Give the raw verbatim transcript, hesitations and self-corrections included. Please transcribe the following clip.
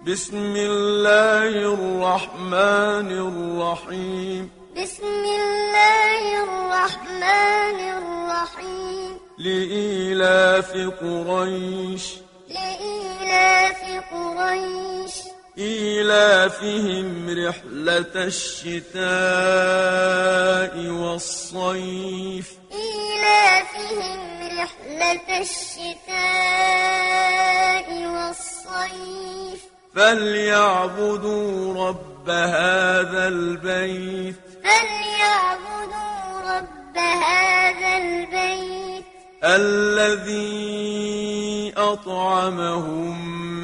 بسم الله الرحمن الرحيم بسم الله الرحمن الرحيم لإيلاف قريش لإيلاف قريش إيلافهم رحلة الشتاء والصيف إيلافهم رحلة الشتاء والصيف فليعبدوا رب هذا البيت فليعبدوا رب هذا البيت الذي أطعمهم